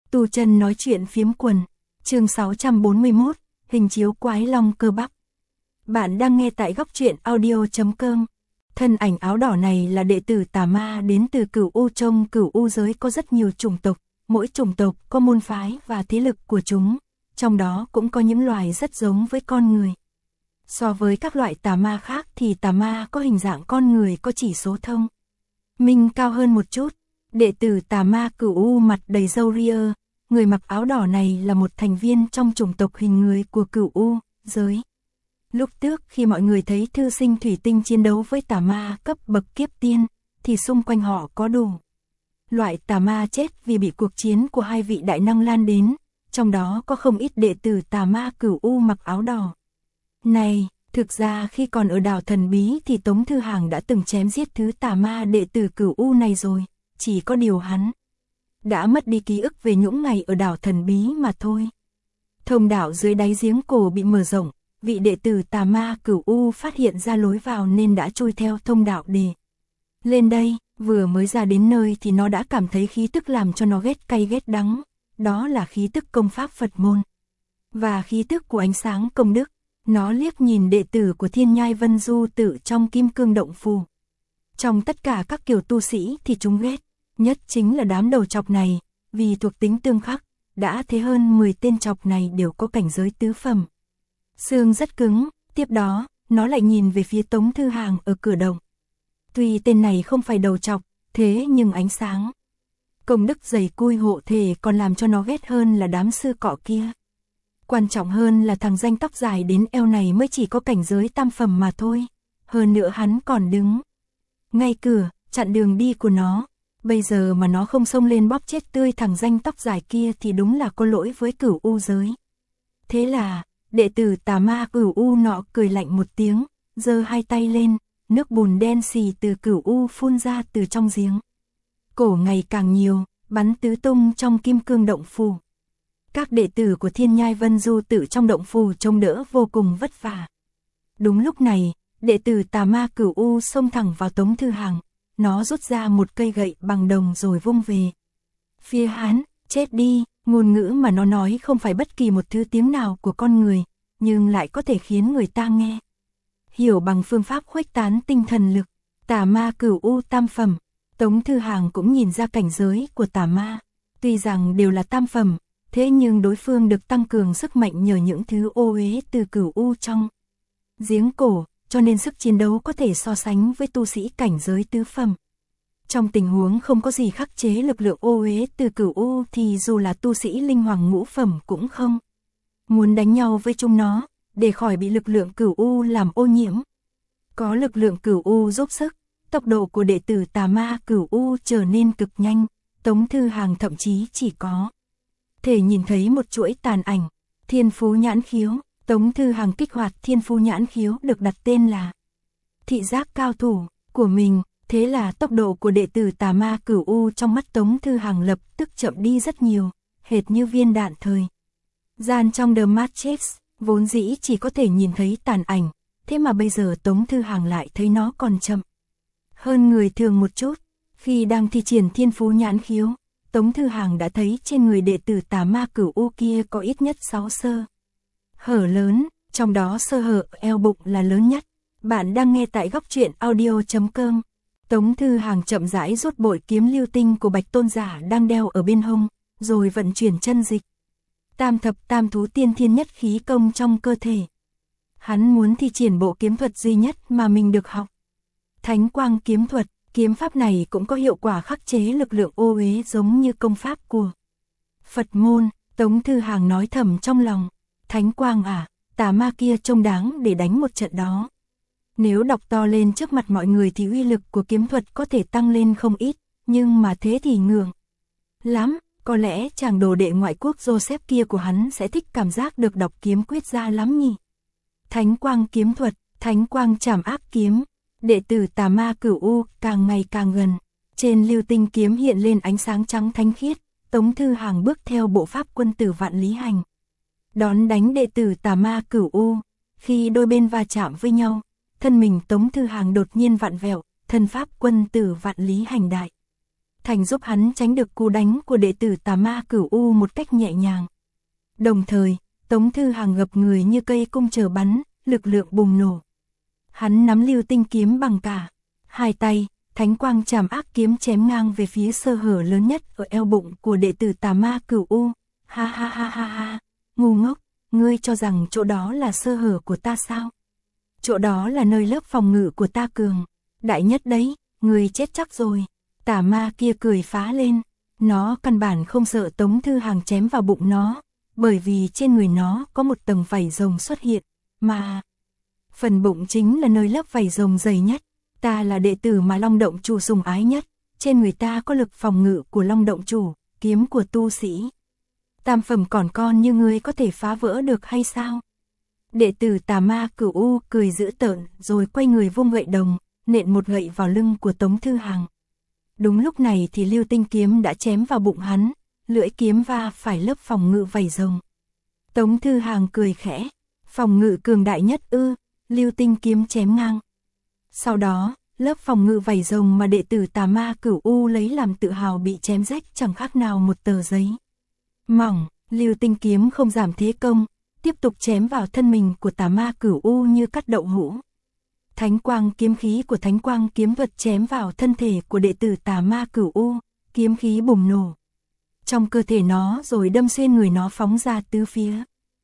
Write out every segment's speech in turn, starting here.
Tu chân nói chuyện phiếm quần, chương 641, hình chiếu quái long cơ bắp. Bạn đang nghe tại góc truyện audio.com. Thân ảnh áo đỏ này là đệ tử tà ma đến từ Cửu U. Trong Cửu U giới có rất nhiều chủng tộc, mỗi chủng tộc có môn phái và thế lực của chúng, trong đó cũng có những loài rất giống với con người. So với các loại tà ma khác thì tà ma có hình dạng con người, có chỉ số thông minh cao hơn một chút. Đệ tử tà ma Cửu U mặt đầy râu ria, người mặc áo đỏ này là một thành viên trong chủng tộc hình người của Cửu U giới. Lúc trước khi mọi người thấy thư sinh thủy tinh chiến đấu với tà ma cấp bậc kiếp tiên, thì xung quanh họ có đủ loại tà ma chết vì bị cuộc chiến của hai vị đại năng lan đến, trong đó có không ít đệ tử tà ma Cửu U mặc áo đỏ. Này, thực ra khi còn ở đảo thần bí thì Tống Thư Hàng đã từng chém giết thứ tà ma đệ tử Cửu U này rồi, chỉ có điều hắn đã mất đi ký ức về những ngày ở đảo thần bí mà thôi. Thông đạo dưới đáy giếng cổ bị mở rộng, vị đệ tử tà ma Cửu U phát hiện ra lối vào nên đã chui theo thông đạo để lên đây. Vừa mới ra đến nơi thì nó đã cảm thấy khí tức làm cho nó ghét cay ghét đắng, đó là khí tức công pháp Phật môn và khí tức của ánh sáng công đức. Nó liếc nhìn đệ tử của Thiên Nhai Vân Du Tự trong Kim Cương Động Phù. Trong tất cả các kiểu tu sĩ thì chúng ghét nhất chính là đám đầu chọc này, vì thuộc tính tương khắc, đã thế hơn 10 tên chọc này đều có cảnh giới tứ phẩm. Xương rất cứng, tiếp đó, nó lại nhìn về phía Tống Thư Hàng ở cửa động. Tuy tên này không phải đầu chọc, thế nhưng ánh sáng công đức dày cui hộ thể còn làm cho nó ghét hơn là đám sư cọ kia. Quan trọng hơn là thằng danh tóc dài đến eo này mới chỉ có cảnh giới tam phẩm mà thôi. Hơn nữa hắn còn đứng ngay cửa, chặn đường đi của nó. Bây giờ mà nó không xông lên bóp chết tươi thằng danh tóc dài kia thì đúng là có lỗi với Cửu U giới. Thế là, đệ tử tà ma Cửu U nọ cười lạnh một tiếng, giơ hai tay lên, nước bùn đen xì từ Cửu U phun ra từ trong giếng cổ ngày càng nhiều, bắn tứ tung trong Kim Cương Động Phù. Các đệ tử của Thiên Nhai Vân Du Tự trong động phù trông đỡ vô cùng vất vả. Đúng lúc này, đệ tử tà ma Cửu U xông thẳng vào Tống Thư Hàng. Nó rút ra một cây gậy bằng đồng rồi vung về phía hắn. Chết đi, ngôn ngữ mà nó nói không phải bất kỳ một thứ tiếng nào của con người, nhưng lại có thể khiến người ta nghe hiểu bằng phương pháp khuếch tán tinh thần lực. Tà ma Cửu U tam phẩm. Tống Thư Hàng cũng nhìn ra cảnh giới của tà ma. Tuy rằng đều là tam phẩm, thế nhưng đối phương được tăng cường sức mạnh nhờ những thứ ô uế từ Cửu U trong giếng cổ, cho nên sức chiến đấu có thể so sánh với tu sĩ cảnh giới tứ phẩm. Trong tình huống không có gì khắc chế lực lượng ô uế từ Cửu U thì dù là tu sĩ linh hoàng ngũ phẩm cũng không muốn đánh nhau với chúng nó, để khỏi bị lực lượng Cửu U làm ô nhiễm. Có lực lượng Cửu U giúp sức, tốc độ của đệ tử tà ma Cửu U trở nên cực nhanh. Tống Thư Hàng thậm chí chỉ có thể nhìn thấy một chuỗi tàn ảnh. Thiên Phú Nhãn Khiếu. Tống Thư Hàng kích hoạt Thiên Phú Nhãn Khiếu được đặt tên là thị giác cao thủ của mình. Thế là tốc độ của đệ tử tà ma Cửu U trong mắt Tống Thư Hàng lập tức chậm đi rất nhiều, hệt như viên đạn thời gian trong The Matrix, vốn dĩ chỉ có thể nhìn thấy tàn ảnh, thế mà bây giờ Tống Thư Hàng lại thấy nó còn chậm hơn người thường một chút. Khi đang thi triển Thiên Phú Nhãn Khiếu, Tống Thư Hàng đã thấy trên người đệ tử tà ma Cửu U kia có ít nhất 6 sơ hở lớn, trong đó sơ hở eo bụng là lớn nhất. Bạn đang nghe tại góc truyện audio.com. Tống Thư Hàng chậm rãi rút bội kiếm lưu tinh của Bạch Tôn Giả đang đeo ở bên hông, rồi vận chuyển chân dịch tam thập tam thú tiên thiên nhất khí công trong cơ thể. Hắn muốn thi triển bộ kiếm thuật duy nhất mà mình được học, Thánh Quang kiếm thuật. Kiếm pháp này cũng có hiệu quả khắc chế lực lượng ô uế giống như công pháp của Phật môn. Tống Thư Hàng nói thầm trong lòng, Thánh Quang à, tà ma kia trông đáng để đánh một trận đó. Nếu đọc to lên trước mặt mọi người thì uy lực của kiếm thuật có thể tăng lên không ít, nhưng mà thế thì ngượng lắm. Có lẽ chàng đồ đệ ngoại quốc Joseph kia của hắn sẽ thích cảm giác được đọc kiếm quyết ra lắm nhỉ. Thánh Quang kiếm thuật, Thánh Quang trảm ác kiếm. Đệ tử tà ma Cửu U càng ngày càng gần. Trên lưu tinh kiếm hiện lên ánh sáng trắng thánh khiết. Tống Thư Hàng bước theo bộ pháp quân tử Vạn Lý Hành, đón đánh đệ tử tà ma Cửu U. Khi đôi bên va chạm với nhau, thân mình Tống Thư Hàng đột nhiên vặn vẹo, thân pháp quân tử Vạn Lý Hành đại thành giúp hắn tránh được cú đánh của đệ tử tà ma Cửu U một cách nhẹ nhàng. Đồng thời, Tống Thư Hàng gập người như cây cung chờ bắn, lực lượng bùng nổ. Hắn nắm lưu tinh kiếm bằng cả hai tay, thánh quang trảm ác kiếm chém ngang về phía sơ hở lớn nhất ở eo bụng của đệ tử tà ma Cửu U. Ha ha ha ha ha, ngu ngốc, ngươi cho rằng chỗ đó là sơ hở của ta sao? Chỗ đó là nơi lớp phòng ngự của ta cường đại nhất đấy, ngươi chết chắc rồi. Tà ma kia cười phá lên, nó căn bản không sợ Tống Thư Hàng chém vào bụng nó, bởi vì trên người nó có một tầng vảy rồng xuất hiện, mà phần bụng chính là nơi lớp vảy rồng dày nhất. Ta là đệ tử mà Long Động Chủ sùng ái nhất, trên người ta có lực phòng ngự của Long Động Chủ, kiếm của tu sĩ tam phẩm còn con như ngươi có thể phá vỡ được hay sao? Đệ tử tà ma Cửu U cười dữ tợn rồi quay người vung gậy đồng, nện một gậy vào lưng của Tống Thư Hàng. Đúng lúc này thì lưu tinh kiếm đã chém vào bụng hắn, lưỡi kiếm va phải lớp phòng ngự vảy rồng. Tống Thư Hàng cười khẽ, phòng ngự cường đại nhất ư? Lưu tinh kiếm chém ngang. Sau đó, lớp phòng ngự vảy rồng mà đệ tử tà ma Cửu U lấy làm tự hào bị chém rách chẳng khác nào một tờ giấy mỏng. Lưu tinh kiếm không giảm thế công, tiếp tục chém vào thân mình của tà ma Cửu U như cắt đậu hũ. Thánh quang kiếm khí của thánh quang kiếm thuật chém vào thân thể của đệ tử tà ma Cửu U, kiếm khí bùng nổ trong cơ thể nó rồi đâm xuyên người nó phóng ra tứ phía.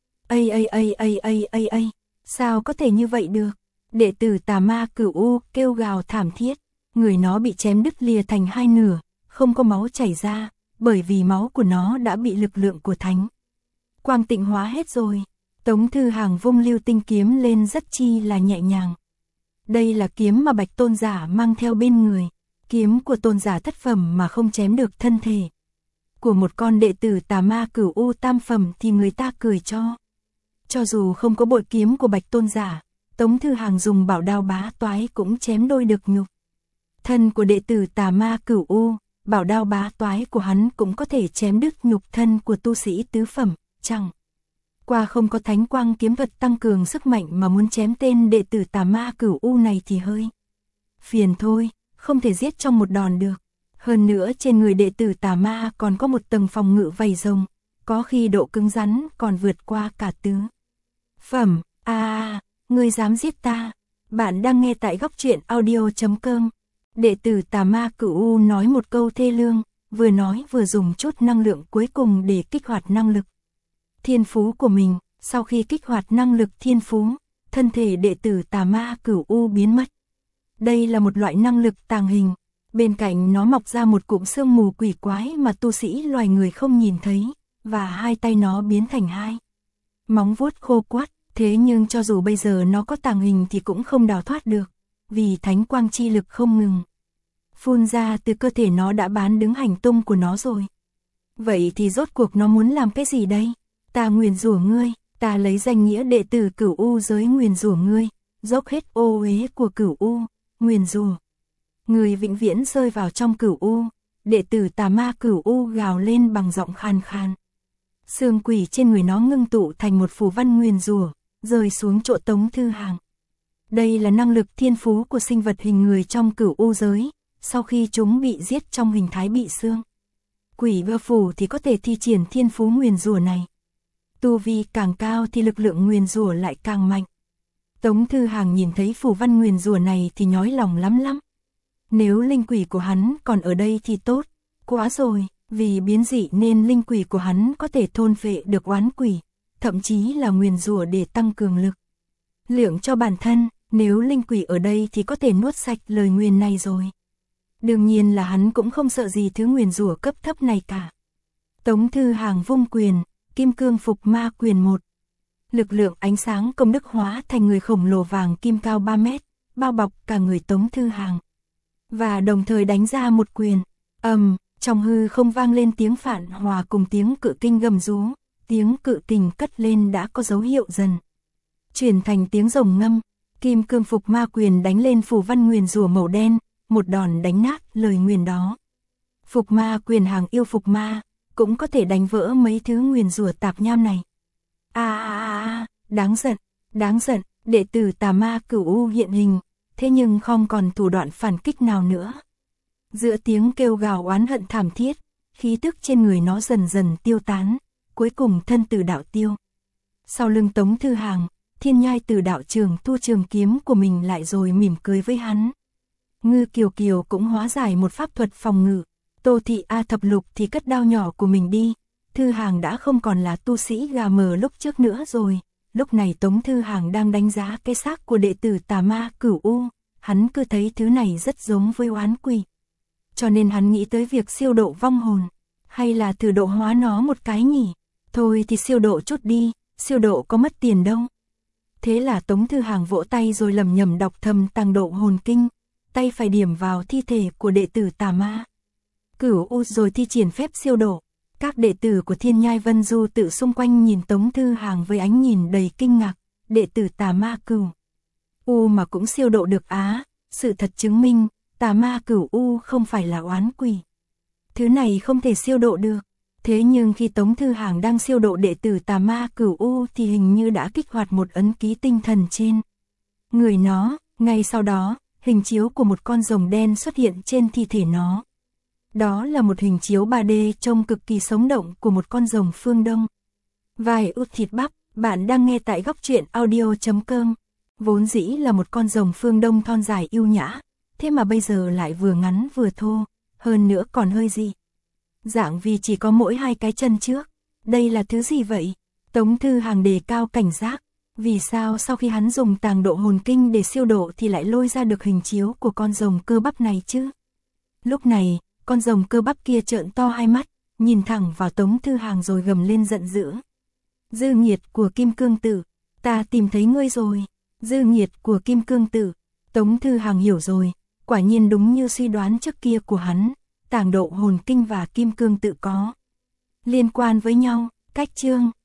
Ây, sao có thể như vậy được? Đệ tử tà ma Cửu U kêu gào thảm thiết, người nó bị chém đứt lìa thành hai nửa, không có máu chảy ra, bởi vì máu của nó đã bị lực lượng của thánh quang tịnh hóa hết rồi. Tống Thư Hàng vung lưu tinh kiếm lên rất chi là nhẹ nhàng. Đây là kiếm mà Bạch Tôn Giả mang theo bên người, kiếm của tôn giả thất phẩm mà không chém được thân thể của một con đệ tử tà ma Cửu U tam phẩm thì người ta cười cho. Cho dù không có bội kiếm của Bạch Tôn Giả, Tống Thư Hàng dùng bảo đao bá toái cũng chém đôi được nhục thân của đệ tử tà ma Cửu U, bảo đao bá toái của hắn cũng có thể chém đứt nhục thân của tu sĩ tứ phẩm, chẳng qua không có thánh quang kiếm thuật tăng cường sức mạnh mà muốn chém tên đệ tử tà ma Cửu U này thì hơi phiền thôi, không thể giết trong một đòn được. Hơn nữa trên người đệ tử tà ma còn có một tầng phòng ngự vảy rồng, có khi độ cứng rắn còn vượt qua cả tứ phẩm. Ngươi dám giết ta? Bạn đang nghe tại góc truyện audio.com. Đệ tử tà ma Cửu U nói một câu thê lương, vừa nói vừa dùng chút năng lượng cuối cùng để kích hoạt năng lực thiên phú của mình. Sau khi kích hoạt năng lực thiên phú, thân thể đệ tử tà ma Cửu U biến mất. Đây là một loại năng lực tàng hình, bên cạnh nó mọc ra một cụm sương mù quỷ quái mà tu sĩ loài người không nhìn thấy, và hai tay nó biến thành hai móng vuốt khô quắt. Thế nhưng cho dù bây giờ nó có tàng hình thì cũng không đào thoát được, vì thánh quang chi lực không ngừng phun ra từ cơ thể nó đã bán đứng hành tung của nó rồi. Vậy thì rốt cuộc nó muốn làm cái gì đây? Ta nguyền rủa ngươi, ta lấy danh nghĩa đệ tử Cửu U giới nguyền rủa ngươi, dốc hết ô uế của Cửu U, nguyền rủa người vĩnh viễn rơi vào trong Cửu U. Đệ tử tà ma Cửu U gào lên bằng giọng khan khan. Xương quỷ trên người nó ngưng tụ thành một phù văn nguyền rủa, rơi xuống chỗ Tống Thư Hàng. Đây là năng lực thiên phú của sinh vật hình người trong Cửu U giới, sau khi chúng bị giết trong hình thái bị xương quỷ bao phủ thì có thể thi triển thiên phú nguyền rủa này. Tu vi càng cao thì lực lượng nguyền rủa lại càng mạnh. Tống Thư Hàng nhìn thấy phù văn nguyền rủa này thì nhói lòng lắm. Nếu linh quỷ của hắn còn ở đây thì tốt quá rồi, vì biến dị nên linh quỷ của hắn có thể thôn phệ được oán quỷ, thậm chí là nguyền rủa để tăng cường lực lượng cho bản thân. Nếu linh quỷ ở đây thì có thể nuốt sạch lời nguyền này rồi. Đương nhiên là hắn cũng không sợ gì thứ nguyền rủa cấp thấp này cả. Tống Thư Hàng vung quyền, Kim Cương Phục Ma Quyền 1. Lực lượng ánh sáng công đức hóa thành người khổng lồ vàng kim cao 3 mét, bao bọc cả người Tống Thư Hàng. Và đồng thời đánh ra một quyền. Trong hư không vang lên tiếng phản hòa cùng tiếng cự kinh gầm rú. Tiếng cự kình cất lên đã có dấu hiệu dần chuyển thành tiếng rồng ngâm. Kim Cương Phục Ma Quyền đánh lên phù văn nguyền rủa màu đen, một đòn đánh nát lời nguyền đó. Phục Ma Quyền hàng yêu phục ma, cũng có thể đánh vỡ mấy thứ nguyền rủa tạp nham này. Đáng giận, đệ tử tà ma Cửu U hiện hình, thế nhưng không còn thủ đoạn phản kích nào nữa. Giữa tiếng kêu gào oán hận thảm thiết, khí tức trên người nó dần dần tiêu tán, cuối cùng thân tử đạo tiêu. Sau lưng Tống Thư Hàng, Thiên Nhai Tử đạo trường thu trường kiếm của mình lại rồi mỉm cười với hắn. Ngư Kiều Kiều cũng hóa giải một pháp thuật phòng ngự, Tô Thị A Thập Lục thì cất đao nhỏ của mình đi. Thư Hàng đã không còn là tu sĩ gà mờ lúc trước nữa rồi. Lúc này Tống Thư Hàng đang đánh giá cái xác của đệ tử tà ma Cửu U, hắn cứ thấy thứ này rất giống với oán quỷ. Cho nên hắn nghĩ tới việc siêu độ vong hồn, hay là thử độ hóa nó một cái nhỉ? Thôi thì siêu độ chút đi, siêu độ có mất tiền đâu. Thế là Tống Thư Hàng vỗ tay rồi lẩm nhẩm đọc thầm Tàng Độ Hồn Kinh, tay phải điểm vào thi thể của đệ tử tà ma Cửu U rồi thi triển phép siêu độ. Các đệ tử của Thiên Nhai Vân Du tự xung quanh nhìn Tống Thư Hàng với ánh nhìn đầy kinh ngạc, đệ tử tà ma Cửu U mà cũng siêu độ được á, sự thật chứng minh, tà ma Cửu U không phải là oán quỷ. Thứ này không thể siêu độ được. Thế nhưng khi Tống Thư Hàng đang siêu độ đệ tử tà ma Cửu U thì hình như đã kích hoạt một ấn ký tinh thần trên người nó, ngay sau đó, hình chiếu của một con rồng đen xuất hiện trên thi thể nó. Đó là một hình chiếu 3D trông cực kỳ sống động của một con rồng phương Đông. Vài út thịt bắp, bạn đang nghe tại góc truyện audio.com. Vốn dĩ là một con rồng phương Đông thon dài yêu nhã, thế mà bây giờ lại vừa ngắn vừa thô, hơn nữa còn hơi dị dạng vì chỉ có mỗi hai cái chân trước. Đây là thứ gì vậy? Tống Thư Hàng đề cao cảnh giác. Vì sao sau khi hắn dùng Tàng Độ Hồn Kinh để siêu độ thì lại lôi ra được hình chiếu của con rồng cơ bắp này chứ? Lúc này, con rồng cơ bắp kia trợn to hai mắt, nhìn thẳng vào Tống Thư Hàng rồi gầm lên giận dữ. Dư nghiệt của Kim Cương Tử, ta tìm thấy ngươi rồi. Dư nghiệt của Kim Cương Tử. Tống Thư Hàng hiểu rồi, quả nhiên đúng như suy đoán trước kia của hắn, Tàng Độ Hồn Kinh và Kim Cương Tự có liên quan với nhau. Cách chương